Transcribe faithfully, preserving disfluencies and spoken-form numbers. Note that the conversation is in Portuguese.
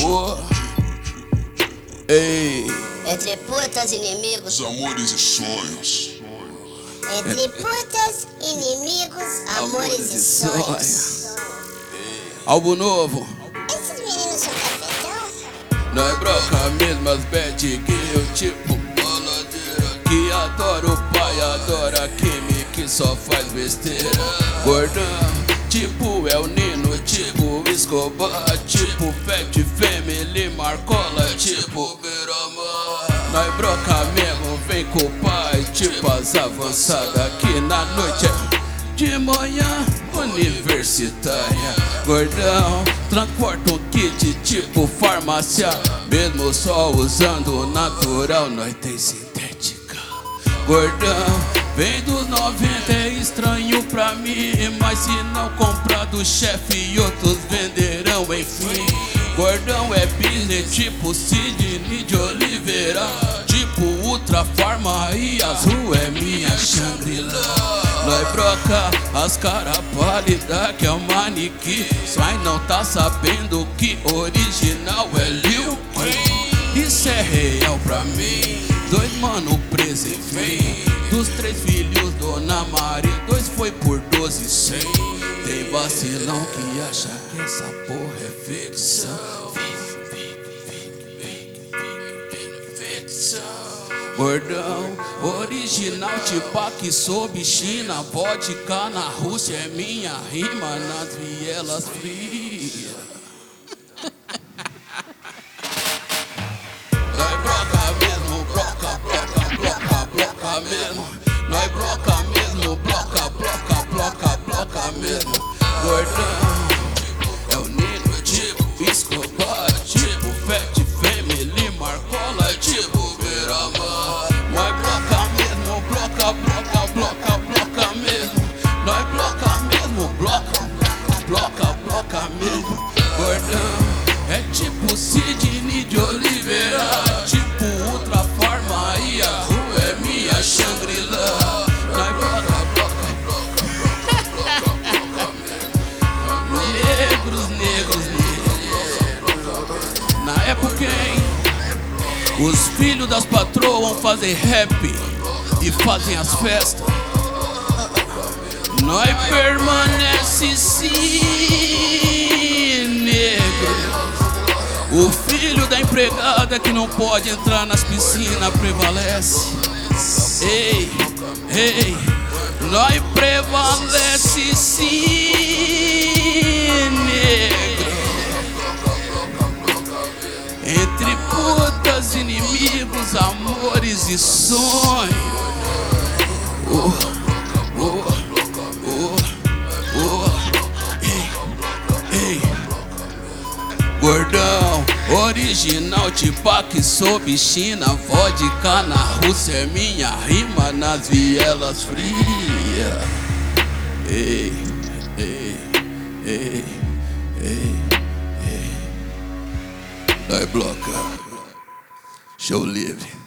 Oh. Ei. Entre putas, inimigos, amores e sonhos. entre putas, inimigos, amores e sonhos. Álbum novo. Esses meninos são cafetão? Nós broca mesmas bad que eu tipo baladeira, que adora o pai, adora Kimi, que só faz besteira. Gordão, tipo El Nino, tipo Escobar, tipo Pet Family, Marcola, tipo Beira-Mar. Nós broca mesmo, vem com o pai, tipo as avançadas, que na noite é de manhã universitária. Gordão, transporta um kit tipo farmácia, mesmo só usando natural, nós tem sintética. Gordão, vem dos noventa, é estranho pra mim, mas se não comprar do chefe, outros venderão enfim. Gordão é business tipo Sidney de Oliveira, tipo Ultra Farma e azul é minha Shangri-La. Nós broca as cara pálida que é o manequim, mas não tá sabendo que original é Lil Kim. Isso é real pra mim. Dois mano preso enfim, dos três filhos Dona Maria, dois foi por doze cem. Tem vacilão que acha que essa porra é ficção. Gordão, original Tipac sob China, vodka na Rússia é minha rima nas vielas frias. Nós broca mesmo, broca, bloca, bloca, bloca mesmo. Nós broca mesmo, bloca, bloca, bloca, bloca mesmo. Gordão, é o Nino, tipo Escobar, tipo Pet Family, Marcola, tipo Beira-Mar. Nós bloca mesmo, bloca, bloca, bloca, bloca mesmo. Nós bloca mesmo, bloca, bloca, bloca mesmo. Gordão, é tipo Sidney de Oliveira, tipo Ultra Farma e a rua é minha Shangri-La. Nós bloca, bloca, bloca, bloca, bloca mesmo. Negros, negros, negros. Na época, hein? Os filhos das patroas vão fazer rap e fazem as festas. Nós permanece sim, negro. O filho da empregada que não pode entrar nas piscinas prevalece. Ei, ei, nós prevalece sim, negro. Entre putas, inimigos, amores e sonhos. Oh, oh, oh, oh. Ei, ei. Gordão, original Tipac sob China, vodka na Rússia é minha rima nas vielas frias. Ei, ei, ei, ei. Nós bloca, show livre.